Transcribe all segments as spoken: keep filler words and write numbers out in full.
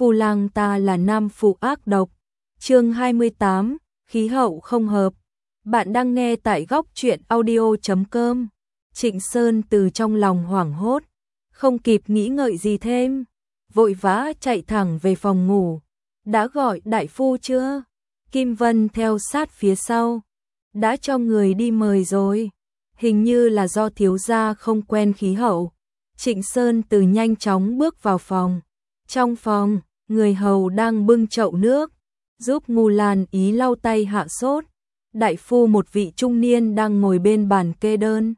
Phu Lang ta là nam phụ ác độc. Chương hai mươi tám, khí hậu không hợp. Bạn đang nghe tại góc truyện audio chấm com. Trịnh Sơn từ trong lòng hoảng hốt, không kịp nghĩ ngợi gì thêm, vội vã chạy thẳng về phòng ngủ. Đã gọi đại phu chưa? Kim Vân theo sát phía sau. Đã cho người đi mời rồi. Hình như là do thiếu gia không quen khí hậu. Trịnh Sơn từ nhanh chóng bước vào phòng. Trong phòng, người hầu đang bưng chậu nước, giúp Ngô Lan Ý lau tay hạ sốt. Đại phu một vị trung niên đang ngồi bên bàn kê đơn.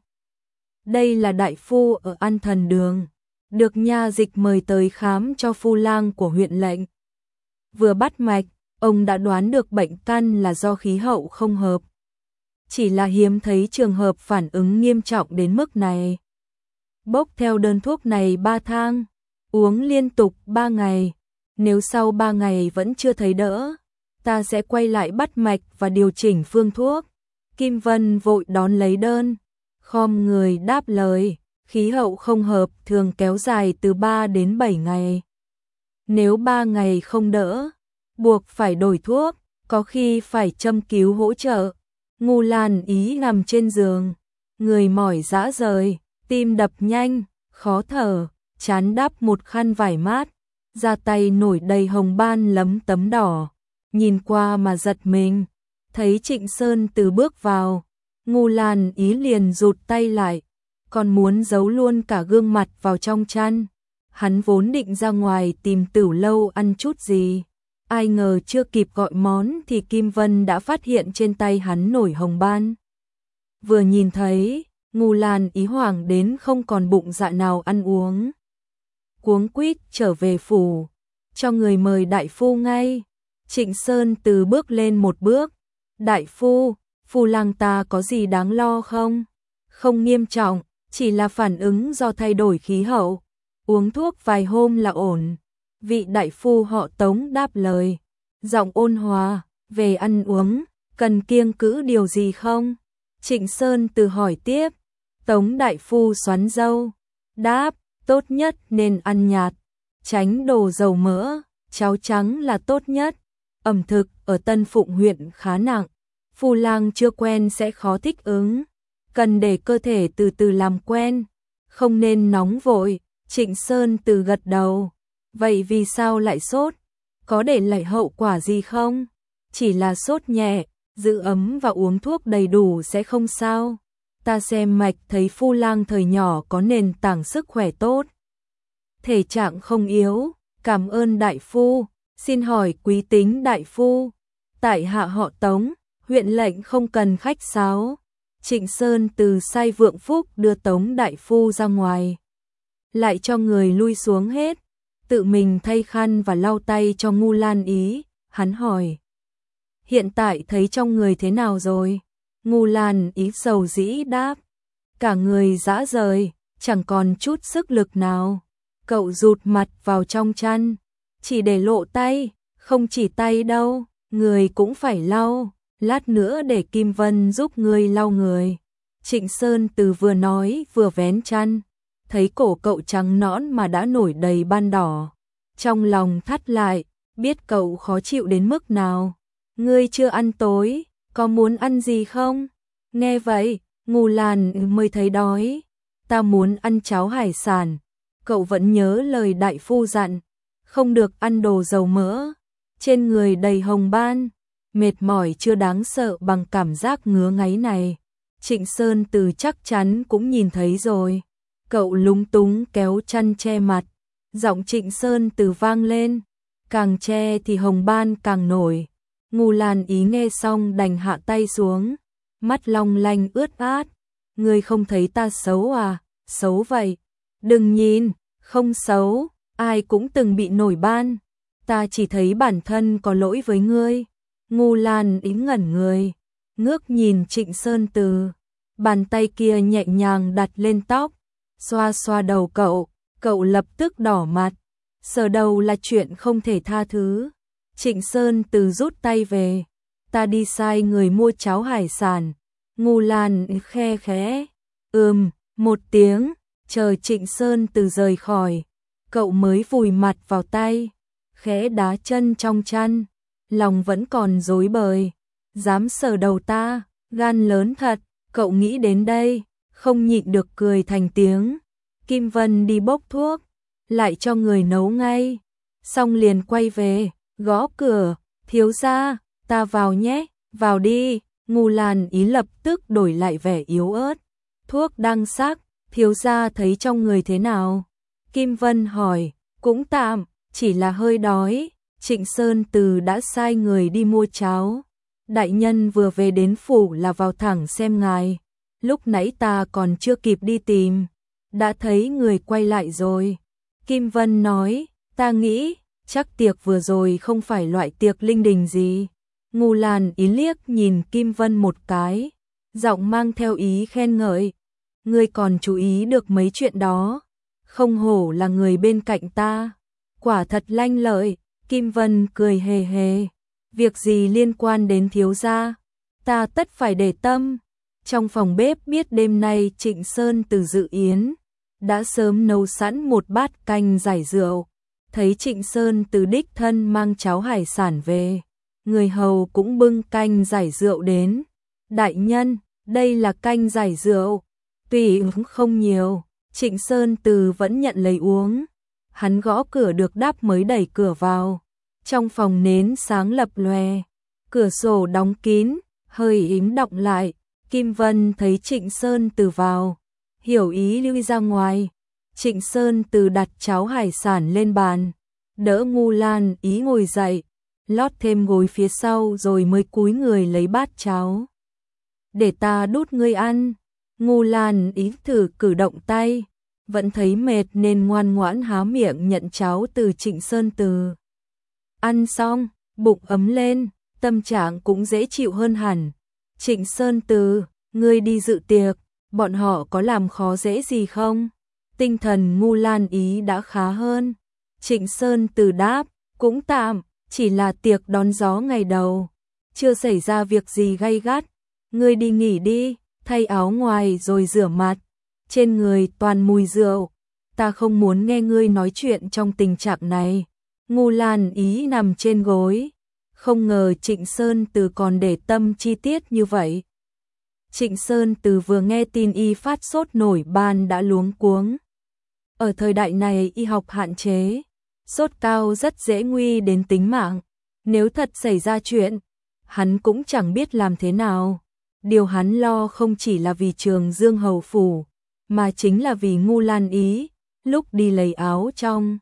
Đây là đại phu ở An Thần Đường, được nha dịch mời tới khám cho phu lang của huyện lệnh. Vừa bắt mạch, ông đã đoán được bệnh căn là do khí hậu không hợp. Chỉ là hiếm thấy trường hợp phản ứng nghiêm trọng đến mức này. Bốc theo đơn thuốc này ba thang, uống liên tục ba ngày. Nếu sau ba ngày vẫn chưa thấy đỡ, ta sẽ quay lại bắt mạch và điều chỉnh phương thuốc. Kim Vân vội đón lấy đơn, khom người đáp lời, khí hậu không hợp thường kéo dài từ ba đến bảy ngày. Nếu ba ngày không đỡ, buộc phải đổi thuốc, có khi phải châm cứu hỗ trợ. Ngô Lan Ý nằm trên giường, người mỏi rã rời, tim đập nhanh, khó thở, chán đắp một khăn vải mát, da tay nổi đầy hồng ban lấm tấm đỏ. Nhìn qua mà giật mình, thấy Trịnh Sơn từ bước vào, Ngô Lan Ý liền rụt tay lại, còn muốn giấu luôn cả gương mặt vào trong chăn. Hắn vốn định ra ngoài tìm Tửu Lâu ăn chút gì, ai ngờ chưa kịp gọi món thì Kim Vân đã phát hiện trên tay hắn nổi hồng ban. Vừa nhìn thấy, Ngô Lan Ý hoảng đến không còn bụng dạ nào ăn uống. Cuống quýt trở về phủ, cho người mời đại phu ngay. Trịnh Sơn từ bước lên một bước. Đại phu, phu lang ta có gì đáng lo không? Không nghiêm trọng, chỉ là phản ứng do thay đổi khí hậu. Uống thuốc vài hôm là ổn. Vị đại phu họ Tống đáp lời, giọng ôn hòa, về ăn uống, cần kiêng cữ điều gì không? Trịnh Sơn từ hỏi tiếp. Tống đại phu xoắn râu, đáp, tốt nhất nên ăn nhạt, tránh đồ dầu mỡ, cháo trắng là tốt nhất. Ẩm thực ở Tân Phụng huyện khá nặng, phu lang chưa quen sẽ khó thích ứng, cần để cơ thể từ từ làm quen, không nên nóng vội. Trịnh Sơn từ gật đầu, vậy vì sao lại sốt? Có để lại hậu quả gì không? Chỉ là sốt nhẹ, giữ ấm và uống thuốc đầy đủ sẽ không sao. Ta xem mạch thấy phu lang thời nhỏ có nền tảng sức khỏe tốt, thể trạng không yếu, cảm ơn đại phu. Xin hỏi quý tính đại phu, tại hạ họ Tống, huyện lệnh không cần khách sáo. Trịnh Sơn từ sai vượng phúc đưa Tống đại phu ra ngoài, lại cho người lui xuống hết, tự mình thay khăn và lau tay cho Ngô Lan Ý. Hắn hỏi, hiện tại thấy trong người thế nào rồi? Ngô Lan Ý sầu dĩ đáp, cả người rã rời, chẳng còn chút sức lực nào. Cậu rụt mặt vào trong chăn, chỉ để lộ tay, không chỉ tay đâu, người cũng phải lau, lát nữa để Kim Vân giúp người lau người. Trịnh Sơn từ vừa nói vừa vén chăn, thấy cổ cậu trắng nõn mà đã nổi đầy ban đỏ. Trong lòng thắt lại, biết cậu khó chịu đến mức nào. Ngươi chưa ăn tối, có muốn ăn gì không? Nghe vậy, Ngô Lan mới thấy đói. Ta muốn ăn cháo hải sản. Cậu vẫn nhớ lời đại phu dặn, không được ăn đồ dầu mỡ. Trên người đầy hồng ban, mệt mỏi chưa đáng sợ bằng cảm giác ngứa ngáy này. Trịnh Sơn từ chắc chắn cũng nhìn thấy rồi. Cậu lúng túng kéo chăn che mặt, giọng Trịnh Sơn từ vang lên, càng che thì hồng ban càng nổi. Ngô Lan Ý nghe xong đành hạ tay xuống, mắt long lanh ướt át. Ngươi không thấy ta xấu à? Xấu vậy. Đừng nhìn, không xấu, ai cũng từng bị nổi ban. Ta chỉ thấy bản thân có lỗi với ngươi. Ngô Lan Ý ngẩn người, ngước nhìn Trịnh Sơn từ, bàn tay kia nhẹ nhàng đặt lên tóc, xoa xoa đầu cậu, cậu lập tức đỏ mặt. Sờ đầu là chuyện không thể tha thứ. Trịnh Sơn từ rút tay về, ta đi sai người mua cháo hải sản. Ngô Lan Ý khe khẽ, ừm, một tiếng. Chờ Trịnh Sơn từ rời khỏi, cậu mới vùi mặt vào tay, khẽ đá chân trong chăn, lòng vẫn còn rối bời. Dám sờ đầu ta, gan lớn thật, cậu nghĩ đến đây, không nhịn được cười thành tiếng. Kim Vân đi bốc thuốc, lại cho người nấu ngay, xong liền quay về, gõ cửa, thiếu gia, ta vào nhé, vào đi. Ngô Lan Ý lập tức đổi lại vẻ yếu ớt, thuốc đang sắc, thiếu gia thấy trong người thế nào? Kim Vân hỏi, cũng tạm, chỉ là hơi đói. Trịnh Sơn Từ đã sai người đi mua cháo. Đại nhân vừa về đến phủ là vào thẳng xem ngài. Lúc nãy ta còn chưa kịp đi tìm, đã thấy người quay lại rồi. Kim Vân nói, ta nghĩ, chắc tiệc vừa rồi không phải loại tiệc linh đình gì. Ngô Lan Ý liếc nhìn Kim Vân một cái, giọng mang theo ý khen ngợi. Ngươi còn chú ý được mấy chuyện đó, không hổ là người bên cạnh ta, quả thật lanh lợi. Kim Vân cười hề hề, việc gì liên quan đến thiếu gia, ta tất phải để tâm. Trong phòng bếp biết đêm nay Trịnh Sơn Từ dự yến, đã sớm nấu sẵn một bát canh giải rượu. Thấy Trịnh Sơn Từ đích thân mang cháo hải sản về, người hầu cũng bưng canh giải rượu đến. Đại nhân, đây là canh giải rượu, tuy không nhiều. Trịnh Sơn Từ vẫn nhận lấy uống. Hắn gõ cửa được đáp mới đẩy cửa vào. Trong phòng nến sáng lập lòe, cửa sổ đóng kín, hơi ím đọng lại. Kim Vân thấy Trịnh Sơn Từ vào, hiểu ý lui ra ngoài. Trịnh Sơn Từ đặt cháo hải sản lên bàn, đỡ Ngô Lan Ý ngồi dậy, lót thêm gối phía sau rồi mới cúi người lấy bát cháo. Để ta đút ngươi ăn. Ngô Lan Ý thử cử động tay, vẫn thấy mệt nên ngoan ngoãn há miệng nhận cháo từ Trịnh Sơn Từ. Ăn xong, bụng ấm lên, tâm trạng cũng dễ chịu hơn hẳn. Trịnh Sơn Từ, ngươi đi dự tiệc, bọn họ có làm khó dễ gì không? Tinh thần Ngô Lan Ý đã khá hơn. Trịnh Sơn Từ đáp, cũng tạm, chỉ là tiệc đón gió ngày đầu, chưa xảy ra việc gì gay gắt. Ngươi đi nghỉ đi, thay áo ngoài rồi rửa mặt, trên người toàn mùi rượu, ta không muốn nghe ngươi nói chuyện trong tình trạng này. Ngô Lan Ý nằm trên gối, không ngờ Trịnh Sơn Từ còn để tâm chi tiết như vậy. Trịnh Sơn Từ vừa nghe tin y phát sốt nổi ban đã luống cuống. Ở thời đại này y học hạn chế, sốt cao rất dễ nguy đến tính mạng. Nếu thật xảy ra chuyện, hắn cũng chẳng biết làm thế nào. Điều hắn lo không chỉ là vì Trường Dương hầu phủ, mà chính là vì Ngô Lan Ý. Lúc đi lấy áo trong,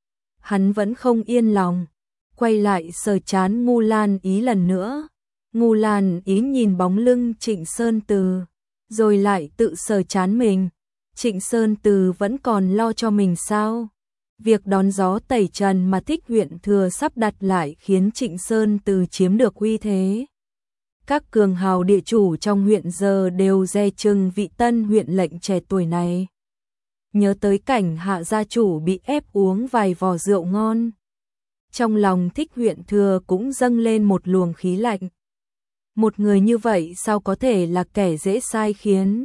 hắn vẫn không yên lòng, quay lại sờ trán Ngô Lan Ý lần nữa. Ngô Lan Ý nhìn bóng lưng Trịnh Sơn Từ, rồi lại tự sờ trán mình. Trịnh Sơn Từ vẫn còn lo cho mình sao? Việc đón gió tẩy trần mà Thích huyện thừa sắp đặt lại khiến Trịnh Sơn Từ chiếm được uy thế. Các cường hào địa chủ trong huyện giờ đều dè chừng vị tân huyện lệnh trẻ tuổi này. Nhớ tới cảnh Hạ gia chủ bị ép uống vài vò rượu ngon, trong lòng Thích huyện thừa cũng dâng lên một luồng khí lạnh. Một người như vậy sao có thể là kẻ dễ sai khiến?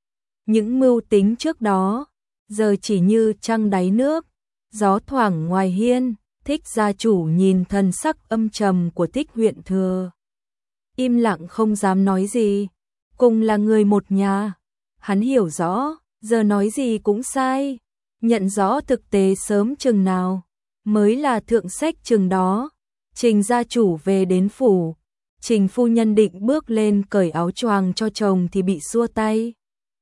Những mưu tính trước đó, giờ chỉ như trăng đáy nước, gió thoảng ngoài hiên. Thích gia chủ nhìn thần sắc âm trầm của Thích huyện thừa, im lặng không dám nói gì. Cùng là người một nhà, hắn hiểu rõ, giờ nói gì cũng sai. Nhận rõ thực tế sớm chừng nào, mới là thượng sách chừng đó. Trình gia chủ về đến phủ, Trình phu nhân định bước lên cởi áo choàng cho chồng thì bị xua tay.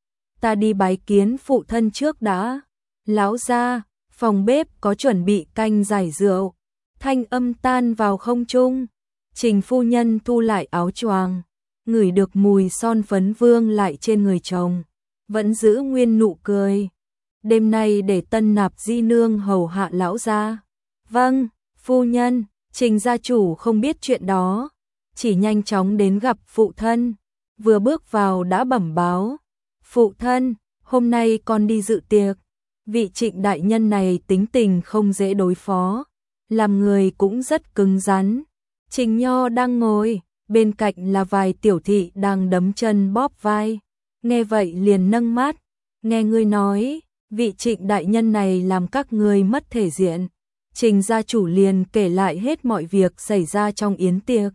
Ta đi bái kiến phụ thân trước đã. Lão gia, phòng bếp có chuẩn bị canh giải rượu. Thanh âm tan vào không trung. Trình phu nhân thu lại áo choàng, ngửi được mùi son phấn vương lại trên người chồng, vẫn giữ nguyên nụ cười. Đêm nay để tân nạp di nương hầu hạ lão gia. Vâng, phu nhân. Trình gia chủ không biết chuyện đó, chỉ nhanh chóng đến gặp phụ thân. Vừa bước vào đã bẩm báo, phụ thân, hôm nay con đi dự tiệc. Vị Trịnh đại nhân này tính tình không dễ đối phó, làm người cũng rất cứng rắn. Trình Nho đang ngồi, bên cạnh là vài tiểu thị đang đấm chân bóp vai. Nghe vậy liền nâng mắt, nghe ngươi nói, vị Trịnh đại nhân này làm các ngươi mất thể diện. Trình gia chủ liền kể lại hết mọi việc xảy ra trong yến tiệc.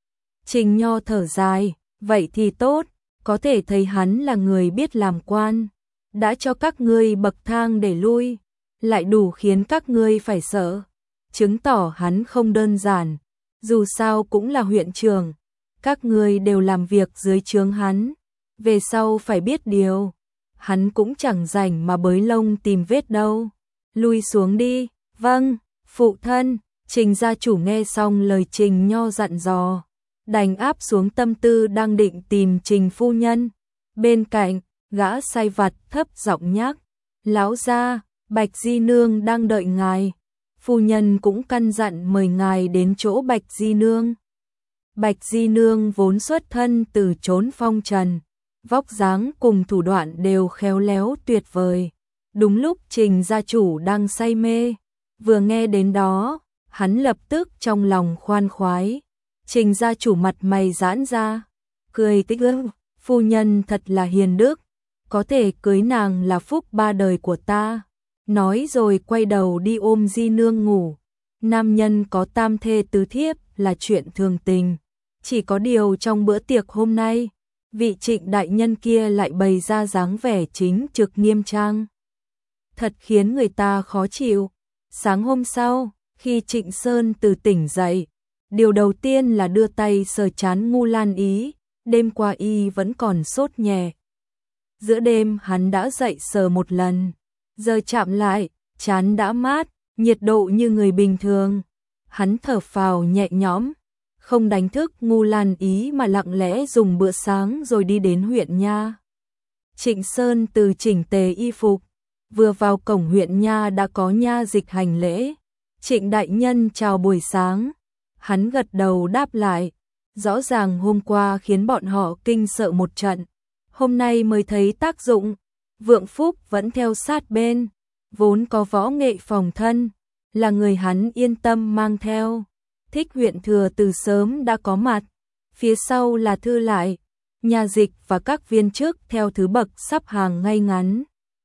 Trình Nho thở dài, vậy thì tốt, có thể thấy hắn là người biết làm quan, đã cho các ngươi bậc thang để lui, lại đủ khiến các ngươi phải sợ, chứng tỏ hắn không đơn giản, dù sao cũng là huyện trưởng, các ngươi đều làm việc dưới trướng hắn, về sau phải biết điều, hắn cũng chẳng rảnh mà bới lông tìm vết đâu, lui xuống đi, vâng, phụ thân. Trình gia chủ nghe xong lời Trình Nho dặn dò, đành áp xuống tâm tư đang định tìm Trình phu nhân. Bên cạnh, gã sai vặt thấp giọng nhắc, lão gia, Bạch Di Nương đang đợi ngài. Phu nhân cũng căn dặn mời ngài đến chỗ Bạch Di Nương. Bạch Di Nương vốn xuất thân từ chốn phong trần, vóc dáng cùng thủ đoạn đều khéo léo tuyệt vời. Đúng lúc Trình gia chủ đang say mê, vừa nghe đến đó, hắn lập tức trong lòng khoan khoái. Trình gia chủ mặt mày giãn ra, cười tích ưng, phu nhân thật là hiền đức, có thể cưới nàng là phúc ba đời của ta. Nói rồi quay đầu đi ôm Di Nương ngủ. Nam nhân có tam thê tứ thiếp là chuyện thường tình. Chỉ có điều trong bữa tiệc hôm nay, vị Trịnh đại nhân kia lại bày ra dáng vẻ chính trực nghiêm trang. Thật khiến người ta khó chịu. Sáng hôm sau, khi Trịnh Sơn từ tỉnh dậy, điều đầu tiên là đưa tay sờ trán Ngu Lan Ý, đêm qua y vẫn còn sốt nhẹ. Giữa đêm hắn đã dậy sờ một lần, giờ chạm lại, trán đã mát, nhiệt độ như người bình thường. Hắn thở phào nhẹ nhõm, không đánh thức Ngu Lan Ý mà lặng lẽ dùng bữa sáng rồi đi đến huyện nha. Trịnh Sơn từ chỉnh tề y phục, vừa vào cổng huyện nha đã có nha dịch hành lễ. Trịnh đại nhân chào buổi sáng. Hắn gật đầu đáp lại, rõ ràng hôm qua khiến bọn họ kinh sợ một trận, hôm nay mới thấy tác dụng. Vượng Phúc vẫn theo sát bên, vốn có võ nghệ phòng thân, là người hắn yên tâm mang theo. Thích huyện thừa từ sớm đã có mặt, phía sau là thư lại, nhà dịch và các viên chức theo thứ bậc sắp hàng ngay ngắn.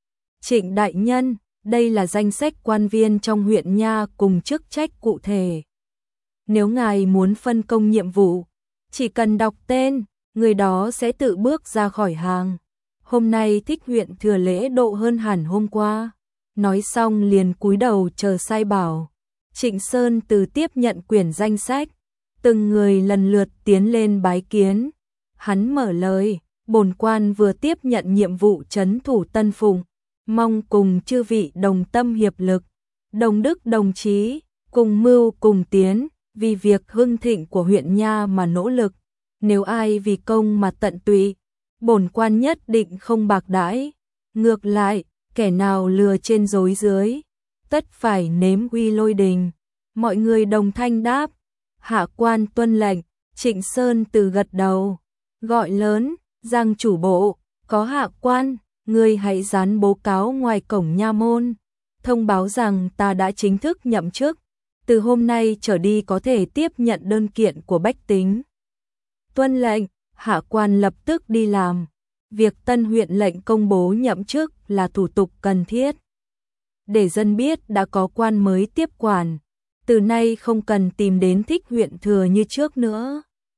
Trịnh đại nhân, đây là danh sách quan viên trong huyện nha cùng chức trách cụ thể. Nếu ngài muốn phân công nhiệm vụ, chỉ cần đọc tên, người đó sẽ tự bước ra khỏi hàng. Hôm nay Thích huyện thừa lễ độ hơn hẳn hôm qua. Nói xong liền cúi đầu chờ sai bảo. Trịnh Sơn từ tiếp nhận quyển danh sách, từng người lần lượt tiến lên bái kiến. Hắn mở lời, bổn quan vừa tiếp nhận nhiệm vụ trấn thủ Tân Phụng, mong cùng chư vị đồng tâm hiệp lực, đồng đức đồng chí, cùng mưu cùng tiến, vì việc hưng thịnh của huyện nha mà nỗ lực. Nếu ai vì công mà tận tụy, bổn quan nhất định không bạc đãi. Ngược lại, kẻ nào lừa trên dối dưới, tất phải nếm uy lôi đình. Mọi người đồng thanh đáp, hạ quan tuân lệnh. Trịnh Sơn từ gật đầu, gọi lớn, Giang chủ bộ, có hạ quan, người hãy dán bố cáo ngoài cổng nha môn, thông báo rằng ta đã chính thức nhậm chức, từ hôm nay trở đi có thể tiếp nhận đơn kiện của bách tính. Tuân lệnh, hạ quan lập tức đi làm. Việc tân huyện lệnh công bố nhậm chức là thủ tục cần thiết, để dân biết đã có quan mới tiếp quản, từ nay không cần tìm đến Thích huyện thừa như trước nữa.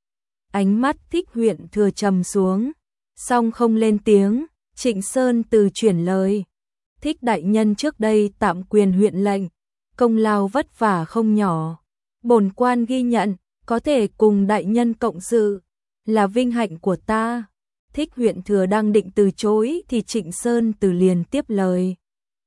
Ánh mắt Thích huyện thừa trầm xuống, song không lên tiếng. Trịnh Sơn từ chuyển lời, Thích đại nhân trước đây tạm quyền huyện lệnh, công lao vất vả không nhỏ, bổn quan ghi nhận, có thể cùng đại nhân cộng sự, là vinh hạnh của ta. Thích huyện thừa đang định từ chối thì Trịnh Sơn từ liền tiếp lời.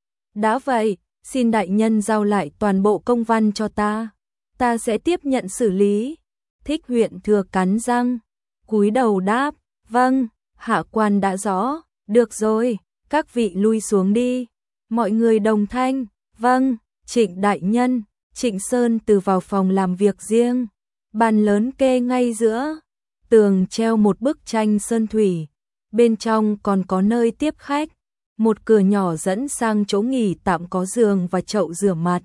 Đã vậy, xin đại nhân giao lại toàn bộ công văn cho ta, ta sẽ tiếp nhận xử lý. Thích huyện thừa cắn răng, cúi đầu đáp, vâng, hạ quan đã rõ, được rồi, các vị lui xuống đi. Mọi người đồng thanh, vâng, Trịnh đại nhân. Trịnh Sơn từ vào phòng làm việc riêng, bàn lớn kê ngay giữa, tường treo một bức tranh sơn thủy, bên trong còn có nơi tiếp khách, một cửa nhỏ dẫn sang chỗ nghỉ tạm có giường và chậu rửa mặt,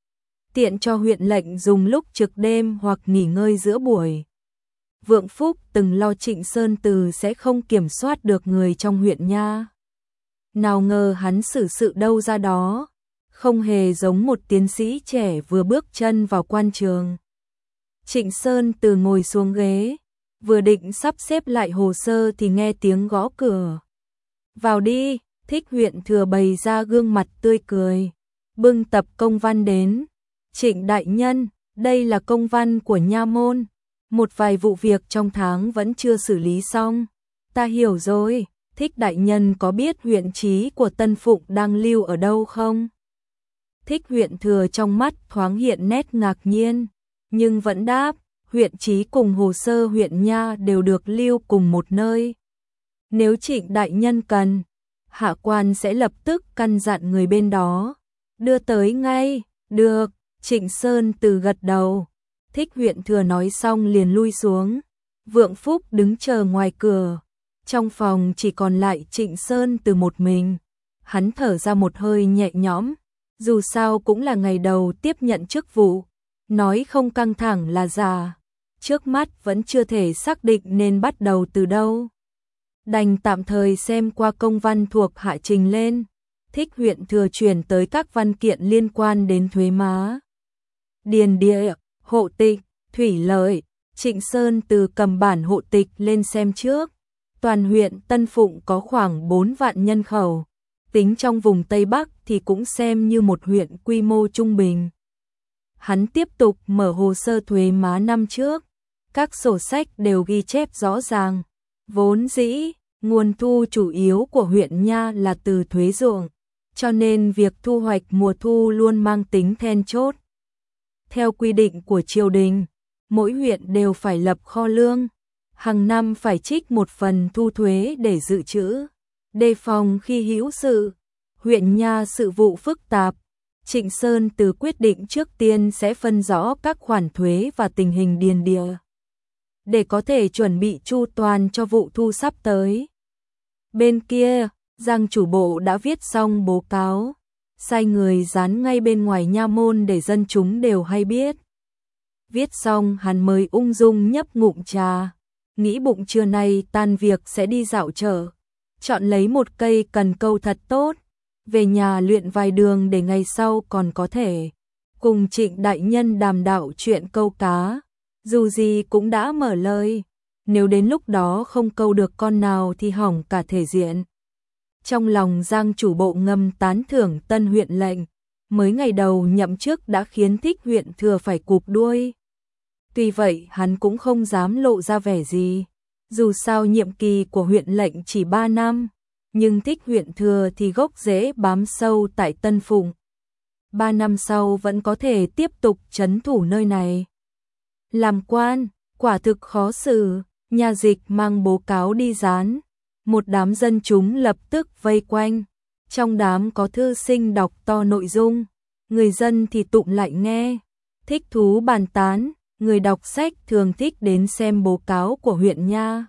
tiện cho huyện lệnh dùng lúc trực đêm hoặc nghỉ ngơi giữa buổi. Vượng Phúc từng lo Trịnh Sơn Từ sẽ không kiểm soát được người trong huyện nha, nào ngờ hắn xử sự đâu ra đó, không hề giống một tiến sĩ trẻ vừa bước chân vào quan trường. Trịnh Sơn Từ ngồi xuống ghế, vừa định sắp xếp lại hồ sơ thì nghe tiếng gõ cửa. Vào đi, Thích huyện thừa bày ra gương mặt tươi cười, bưng tập công văn đến. Trịnh đại nhân, đây là công văn của nha môn, một vài vụ việc trong tháng vẫn chưa xử lý xong. Ta hiểu rồi, Thích đại nhân có biết huyện trí của Tân Phụng đang lưu ở đâu không? Thích huyện thừa trong mắt thoáng hiện nét ngạc nhiên, nhưng vẫn đáp, huyện trí cùng hồ sơ huyện nha đều được lưu cùng một nơi. Nếu Trịnh đại nhân cần, hạ quan sẽ lập tức căn dặn người bên đó đưa tới ngay. Được, Trịnh Sơn Từ gật đầu. Thích huyện thừa nói xong liền lui xuống. Vượng Phúc đứng chờ ngoài cửa. Trong phòng chỉ còn lại Trịnh Sơn Từ một mình. Hắn thở ra một hơi nhẹ nhõm, dù sao cũng là ngày đầu tiếp nhận chức vụ, nói không căng thẳng là giả. Trước mắt vẫn chưa thể xác định nên bắt đầu từ đâu. Đành tạm thời xem qua công văn thuộc hạ trình lên. Thích huyện thừa chuyển tới các văn kiện liên quan đến thuế má, điền địa, hộ tịch, thủy lợi. Trịnh Sơn Từ cầm bản hộ tịch lên xem trước. Toàn huyện Tân Phụng có khoảng bốn vạn nhân khẩu, tính trong vùng Tây Bắc thì cũng xem như một huyện quy mô trung bình. Hắn tiếp tục mở hồ sơ thuế má năm trước, các sổ sách đều ghi chép rõ ràng. Vốn dĩ, nguồn thu chủ yếu của huyện nha là từ thuế ruộng, cho nên việc thu hoạch mùa thu luôn mang tính then chốt. Theo quy định của triều đình, mỗi huyện đều phải lập kho lương, hàng năm phải trích một phần thu thuế để dự trữ, đề phòng khi hữu sự. Huyện nha sự vụ phức tạp, Trịnh Sơn Từ quyết định trước tiên sẽ phân rõ các khoản thuế và tình hình điền địa, để có thể chuẩn bị chu toàn cho vụ thu sắp tới. Bên kia, Giang chủ bộ đã viết xong báo cáo, sai người dán ngay bên ngoài nha môn để dân chúng đều hay biết. Viết xong hắn mới ung dung nhấp ngụm trà, nghĩ bụng trưa nay tan việc sẽ đi dạo chợ, chọn lấy một cây cần câu thật tốt, về nhà luyện vài đường để ngày sau còn có thể cùng Trịnh đại nhân đàm đạo chuyện câu cá. Dù gì cũng đã mở lời, nếu đến lúc đó không câu được con nào thì hỏng cả thể diện. Trong lòng Giang chủ bộ ngầm tán thưởng tân huyện lệnh, mới ngày đầu nhậm chức đã khiến Thích huyện thừa phải cụp đuôi. Tuy vậy hắn cũng không dám lộ ra vẻ gì, dù sao nhiệm kỳ của huyện lệnh chỉ ba năm, nhưng Thích huyện thừa thì gốc rễ bám sâu tại Tân Phụng. Ba năm sau vẫn có thể tiếp tục trấn thủ nơi này. Làm quan, quả thực khó xử, nhà dịch mang báo cáo đi dán. Một đám dân chúng lập tức vây quanh. Trong đám có thư sinh đọc to nội dung, người dân thì tụm lại nghe, thích thú bàn tán. Người đọc sách thường thích đến xem báo cáo của huyện nha.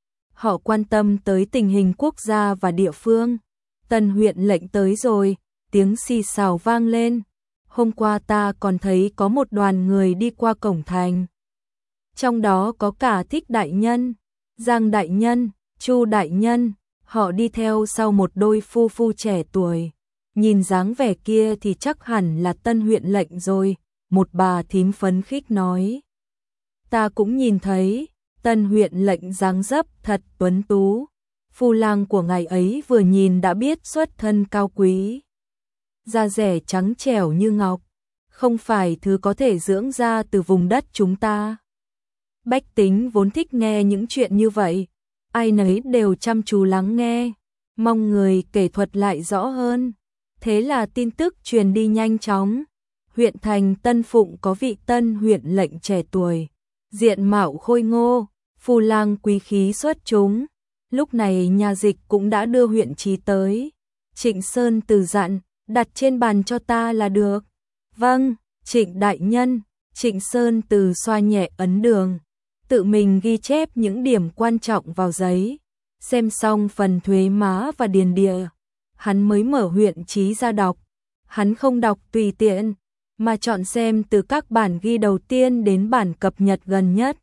Họ quan tâm tới tình hình quốc gia và địa phương. Tân huyện lệnh tới rồi, tiếng xì xào vang lên. Hôm qua ta còn thấy có một đoàn người đi qua cổng thành. Trong đó có cả Thích đại nhân, Giang đại nhân, Chu đại nhân, họ đi theo sau một đôi phu phu trẻ tuổi. Nhìn dáng vẻ kia thì chắc hẳn là tân huyện lệnh rồi, một bà thím phấn khích nói. Ta cũng nhìn thấy, tân huyện lệnh dáng dấp thật tuấn tú. Phu lang của ngài ấy vừa nhìn đã biết xuất thân cao quý. Da rẻ trắng trẻo như ngọc, không phải thứ có thể dưỡng ra từ vùng đất chúng ta. Bách tính vốn thích nghe những chuyện như vậy, ai nấy đều chăm chú lắng nghe, mong người kể thuật lại rõ hơn. Thế là tin tức truyền đi nhanh chóng. Huyện thành Tân Phụng có vị tân huyện lệnh trẻ tuổi, diện mạo khôi ngô, phu lang quý khí xuất chúng. Lúc này nhà dịch cũng đã đưa huyện trí tới. Trịnh Sơn Từ dặn, đặt trên bàn cho ta là được. Vâng, Trịnh đại nhân. Trịnh Sơn Từ xoa nhẹ ấn đường, tự mình ghi chép những điểm quan trọng vào giấy. Xem xong phần thuế má và điền địa, hắn mới mở huyện trí ra đọc. Hắn không đọc tùy tiện, mà chọn xem từ các bản ghi đầu tiên đến bản cập nhật gần nhất,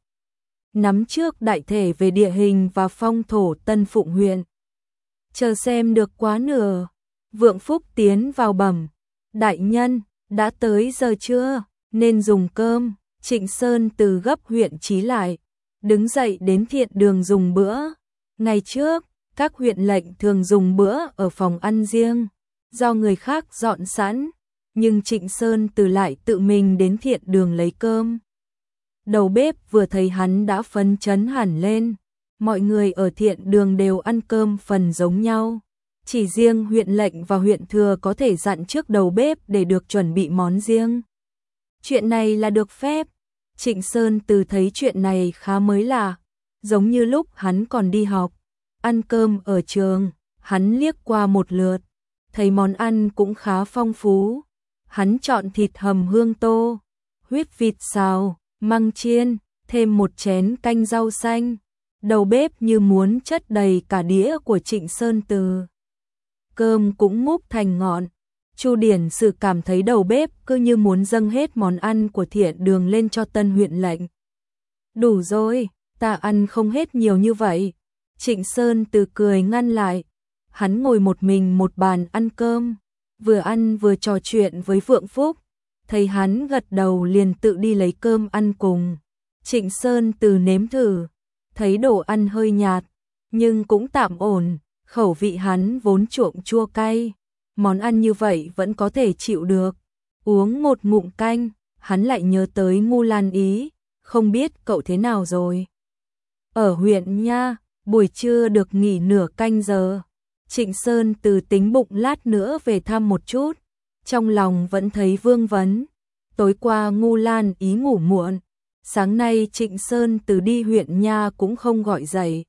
nắm trước đại thể về địa hình và phong thổ Tân Phụng huyện. Chờ xem được quá nửa, Vượng Phúc tiến vào bẩm, Đại nhân, đã tới giờ chưa, nên dùng cơm. Trịnh Sơn từ gấp huyện Chí lại, đứng dậy đến thiện đường dùng bữa. Ngày trước, các huyện lệnh thường dùng bữa ở phòng ăn riêng, do người khác dọn sẵn, nhưng Trịnh Sơn từ lại tự mình đến thiện đường lấy cơm. Đầu bếp vừa thấy hắn đã phấn chấn hẳn lên, mọi người ở thiện đường đều ăn cơm phần giống nhau. Chỉ riêng huyện lệnh và huyện thừa có thể dặn trước đầu bếp để được chuẩn bị món riêng. Chuyện này là được phép. Trịnh Sơn từ thấy chuyện này khá mới lạ, giống như lúc hắn còn đi học, ăn cơm ở trường, hắn liếc qua một lượt, thấy món ăn cũng khá phong phú. Hắn chọn thịt hầm hương tô, huyết vịt xào, măng chiên, thêm một chén canh rau xanh. Đầu bếp như muốn chất đầy cả đĩa của Trịnh Sơn từ. Cơm cũng múc thành ngọn. Chu Điển Sự cảm thấy đầu bếp cứ như muốn dâng hết món ăn của thiện đường lên cho tân huyện lệnh. Đủ rồi, ta ăn không hết nhiều như vậy. Trịnh Sơn từ cười ngăn lại. Hắn ngồi một mình một bàn ăn cơm, vừa ăn vừa trò chuyện với Vượng Phúc. Thấy hắn gật đầu liền tự đi lấy cơm ăn cùng. Trịnh Sơn từ nếm thử, thấy đồ ăn hơi nhạt, nhưng cũng tạm ổn. Khẩu vị hắn vốn chuộng chua cay, món ăn như vậy vẫn có thể chịu được. Uống một ngụm canh, hắn lại nhớ tới Ngu Lan Ý, không biết cậu thế nào rồi. Ở huyện nha, buổi trưa được nghỉ nửa canh giờ. Trịnh Sơn từ tính bụng lát nữa về thăm một chút, trong lòng vẫn thấy vương vấn. Tối qua Ngu Lan Ý ngủ muộn, sáng nay Trịnh Sơn từ đi huyện nha cũng không gọi dậy.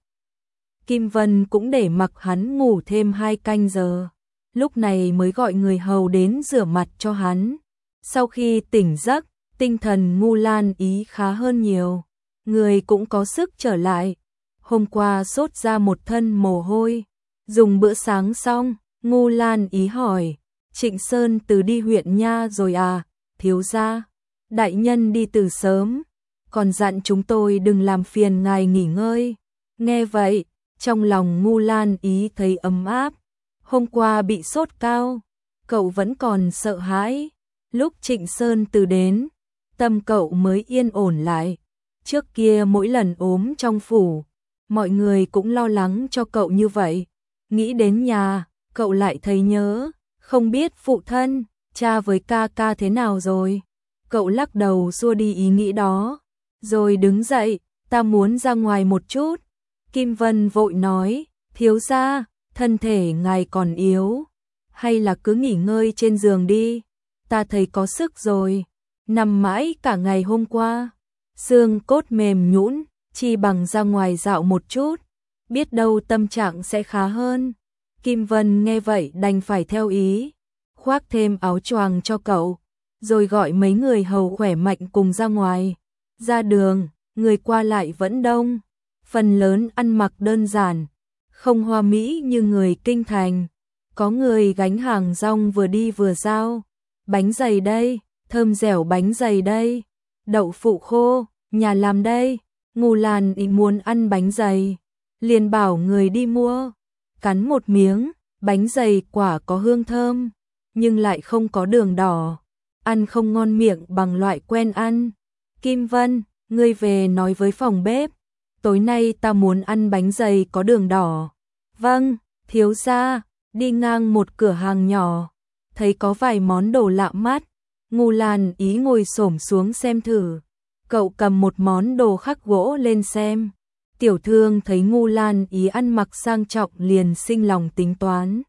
Kim Vân cũng để mặc hắn ngủ thêm hai canh giờ, lúc này mới gọi người hầu đến rửa mặt cho hắn. Sau khi tỉnh giấc, tinh thần Ngu Lan Ý khá hơn nhiều, người cũng có sức trở lại. Hôm qua sốt ra một thân mồ hôi. Dùng bữa sáng xong, Ngu Lan Ý hỏi, Trịnh Sơn từ đi huyện nha rồi à? Thiếu gia, đại nhân đi từ sớm, còn dặn chúng tôi đừng làm phiền ngài nghỉ ngơi. Nghe vậy, trong lòng Ngu Lan Ý thấy ấm áp. Hôm qua bị sốt cao, cậu vẫn còn sợ hãi. Lúc Trịnh Sơn từ đến, tâm cậu mới yên ổn lại. Trước kia mỗi lần ốm trong phủ, mọi người cũng lo lắng cho cậu như vậy. Nghĩ đến nhà, cậu lại thấy nhớ, không biết phụ thân, cha với ca ca thế nào rồi. Cậu lắc đầu xua đi ý nghĩ đó, rồi đứng dậy, ta muốn ra ngoài một chút. Kim Vân vội nói, thiếu gia, thân thể ngài còn yếu, hay là cứ nghỉ ngơi trên giường đi, ta thấy có sức rồi, nằm mãi cả ngày hôm qua, xương cốt mềm nhũn, chi bằng ra ngoài dạo một chút, biết đâu tâm trạng sẽ khá hơn. Kim Vân nghe vậy đành phải theo ý, khoác thêm áo choàng cho cậu, rồi gọi mấy người hầu khỏe mạnh cùng ra ngoài. Ra đường, người qua lại vẫn đông, phần lớn ăn mặc đơn giản, không hoa mỹ như người kinh thành. Có người gánh hàng rong vừa đi vừa giao, bánh dày đây, thơm dẻo bánh dày đây, đậu phụ khô, nhà làm đây. Ngu Lan Ý muốn ăn bánh dày, liền bảo người đi mua. Cắn một miếng, bánh dày quả có hương thơm, nhưng lại không có đường đỏ, ăn không ngon miệng bằng loại quen ăn. Kim Vân, ngươi về nói với phòng bếp, tối nay ta muốn ăn bánh dày có đường đỏ. Vâng, thiếu gia. Đi ngang một cửa hàng nhỏ, thấy có vài món đồ lạ mắt, Ngu Lan Ý ngồi xổm xuống xem thử. Cậu cầm một món đồ khắc gỗ lên xem. Tiểu thương thấy Ngu Lan Ý ăn mặc sang trọng liền sinh lòng tính toán.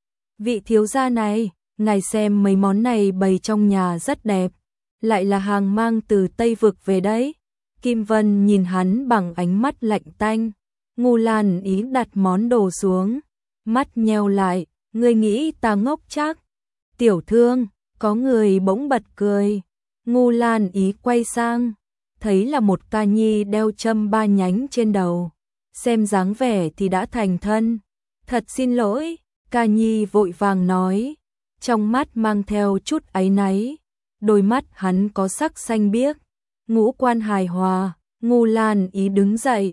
Vị thiếu gia này, ngài xem mấy món này bày trong nhà rất đẹp, lại là hàng mang từ Tây Vực về đấy. Kim Vân nhìn hắn bằng ánh mắt lạnh tanh. Ngu Lan Ý đặt món đồ xuống, mắt nheo lại, ngươi nghĩ ta ngốc chắc. Tiểu thương, có người bỗng bật cười. Ngu Lan Ý quay sang, thấy là một ca nhi đeo châm ba nhánh trên đầu, xem dáng vẻ thì đã thành thân. Thật xin lỗi, ca nhi vội vàng nói, trong mắt mang theo chút áy náy, đôi mắt hắn có sắc xanh biếc, ngũ quan hài hòa. Ngu Lan Ý đứng dậy,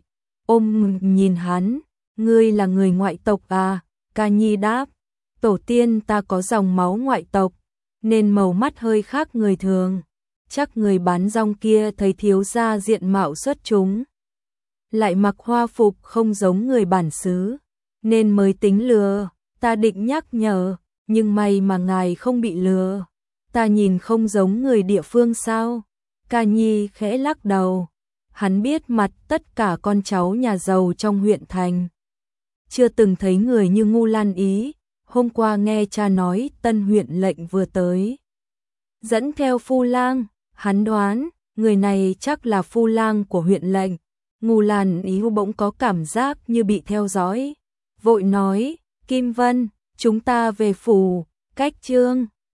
ôm nhìn hắn, ngươi là người ngoại tộc à? Ca nhi đáp, tổ tiên ta có dòng máu ngoại tộc, nên màu mắt hơi khác người thường. Chắc người bán rong kia thấy thiếu gia diện mạo xuất chúng, lại mặc hoa phục không giống người bản xứ, nên mới tính lừa. Ta định nhắc nhở, nhưng may mà ngài không bị lừa. Ta nhìn không giống người địa phương sao? Ca Nhi khẽ lắc đầu. Hắn biết mặt tất cả con cháu nhà giàu trong huyện thành, chưa từng thấy người như Ngu Lan Ý. Hôm qua nghe cha nói tân huyện lệnh vừa tới, dẫn theo phu lang. Hắn đoán người này chắc là phu lang của huyện lệnh. Ngu Lan Ý bỗng có cảm giác như bị theo dõi, vội nói: Kim Vân, chúng ta về phủ. Cách Trương